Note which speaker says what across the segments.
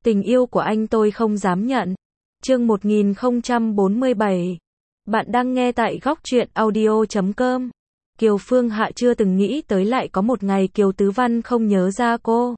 Speaker 1: Tình yêu của anh tôi không dám nhận. Chương 1047. Bạn đang nghe tại góc truyện audio.com. Kiều Phương Hạ chưa từng nghĩ tới lại có một ngày Kiều Tứ Văn không nhớ ra cô.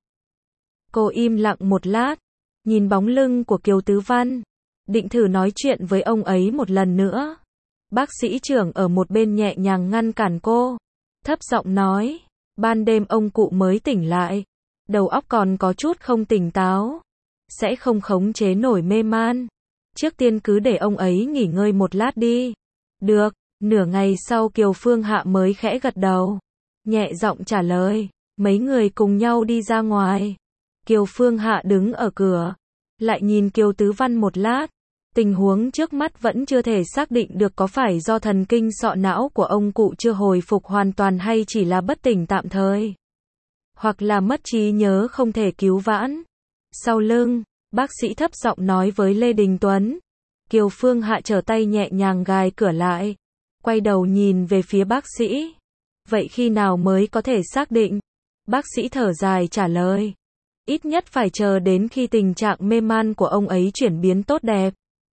Speaker 1: Cô im lặng một lát, nhìn bóng lưng của Kiều Tứ Văn, định thử nói chuyện với ông ấy một lần nữa. Bác sĩ trưởng ở một bên nhẹ nhàng ngăn cản cô, thấp giọng nói, ban đêm ông cụ mới tỉnh lại, đầu óc còn có chút không tỉnh táo, sẽ không khống chế nổi mê man. Trước tiên cứ để ông ấy nghỉ ngơi một lát đi. Được. Nửa ngày sau Kiều Phương Hạ mới khẽ gật đầu, nhẹ giọng trả lời. Mấy người cùng nhau đi ra ngoài. Kiều Phương Hạ đứng ở cửa, lại nhìn Kiều Tứ Văn một lát. Tình huống trước mắt vẫn chưa thể xác định được có phải do thần kinh sọ não của ông cụ chưa hồi phục hoàn toàn hay chỉ là bất tỉnh tạm thời, hoặc là mất trí nhớ không thể cứu vãn. Sau lưng, bác sĩ thấp giọng nói với Lê Đình Tuấn. Kiều Phương Hạ trở tay nhẹ nhàng gài cửa lại, quay đầu nhìn về phía bác sĩ. Vậy khi nào mới có thể xác định? Bác sĩ thở dài trả lời. Ít nhất phải chờ đến khi tình trạng mê man của ông ấy chuyển biến tốt đẹp.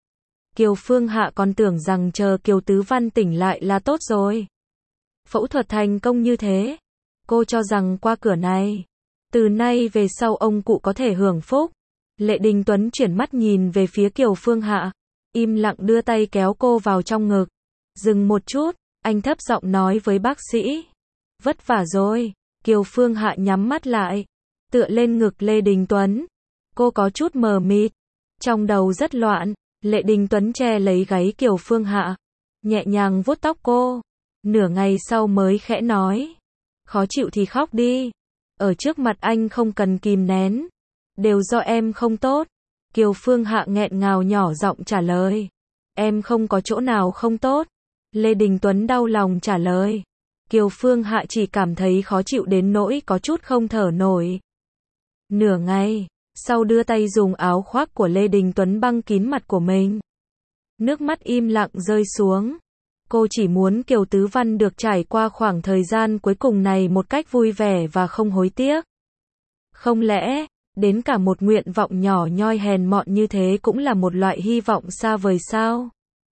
Speaker 1: Kiều Phương Hạ còn tưởng rằng chờ Kiều Tứ Văn tỉnh lại là tốt rồi. Phẫu thuật thành công như thế, cô cho rằng qua cửa này, từ nay về sau ông cụ có thể hưởng phúc. Lê Đình Tuấn chuyển mắt nhìn về phía Kiều Phương Hạ, im lặng đưa tay kéo cô vào trong ngực. Dừng một chút, anh thấp giọng nói với bác sĩ. Vất vả rồi. Kiều Phương Hạ nhắm mắt lại, tựa lên ngực Lê Đình Tuấn. Cô có chút mờ mịt, trong đầu rất loạn. Lê Đình Tuấn che lấy gáy Kiều Phương Hạ, nhẹ nhàng vuốt tóc cô. Nửa ngày sau mới khẽ nói. Khó chịu thì khóc đi. Ở trước mặt anh không cần kìm nén. Đều do em không tốt. Kiều Phương Hạ nghẹn ngào nhỏ giọng trả lời. Em không có chỗ nào không tốt. Lê Đình Tuấn đau lòng trả lời. Kiều Phương Hạ chỉ cảm thấy khó chịu đến nỗi có chút không thở nổi. Nửa ngày sau đưa tay dùng áo khoác của Lê Đình Tuấn băng kín mặt của mình. Nước mắt im lặng rơi xuống. Cô chỉ muốn Kiều Tứ Văn được trải qua khoảng thời gian cuối cùng này một cách vui vẻ và không hối tiếc. Không lẽ, đến cả một nguyện vọng nhỏ nhoi hèn mọn như thế cũng là một loại hy vọng xa vời sao?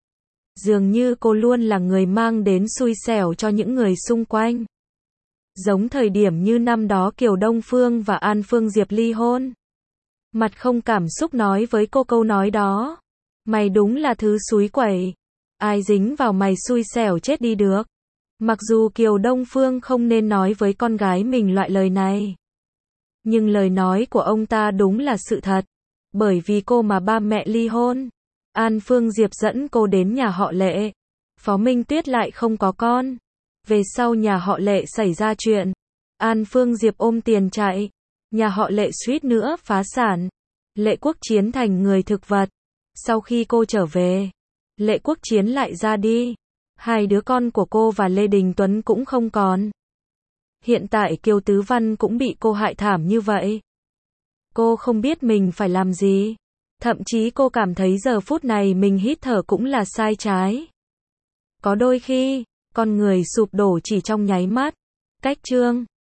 Speaker 1: Dường như cô luôn là người mang đến xui xẻo cho những người xung quanh. Giống thời điểm như năm đó Kiều Đông Phương và An Phương Diệp ly hôn. Mặt không cảm xúc nói với cô câu nói đó. Mày đúng là thứ xúi quẩy. Ai dính vào mày xui xẻo chết đi được. Mặc dù Kiều Đông Phương không nên nói với con gái mình loại lời này, nhưng lời nói của ông ta đúng là sự thật. Bởi vì cô mà ba mẹ ly hôn. An Phương Diệp dẫn cô đến nhà họ Lệ. Phó Minh Tuyết lại không có con. Về sau nhà họ Lệ xảy ra chuyện. An Phương Diệp ôm tiền chạy. Nhà họ Lệ suýt nữa phá sản. Lệ Quốc Chiến thành người thực vật. Sau khi cô trở về, Lệ Quốc Chiến lại ra đi. Hai đứa con của cô và Lê Đình Tuấn cũng không còn. Hiện tại Kiều Tứ Văn cũng bị cô hại thảm như vậy. Cô không biết mình phải làm gì. Thậm chí cô cảm thấy giờ phút này mình hít thở cũng là sai trái. Có đôi khi, con người sụp đổ chỉ trong nháy mắt. Cách chương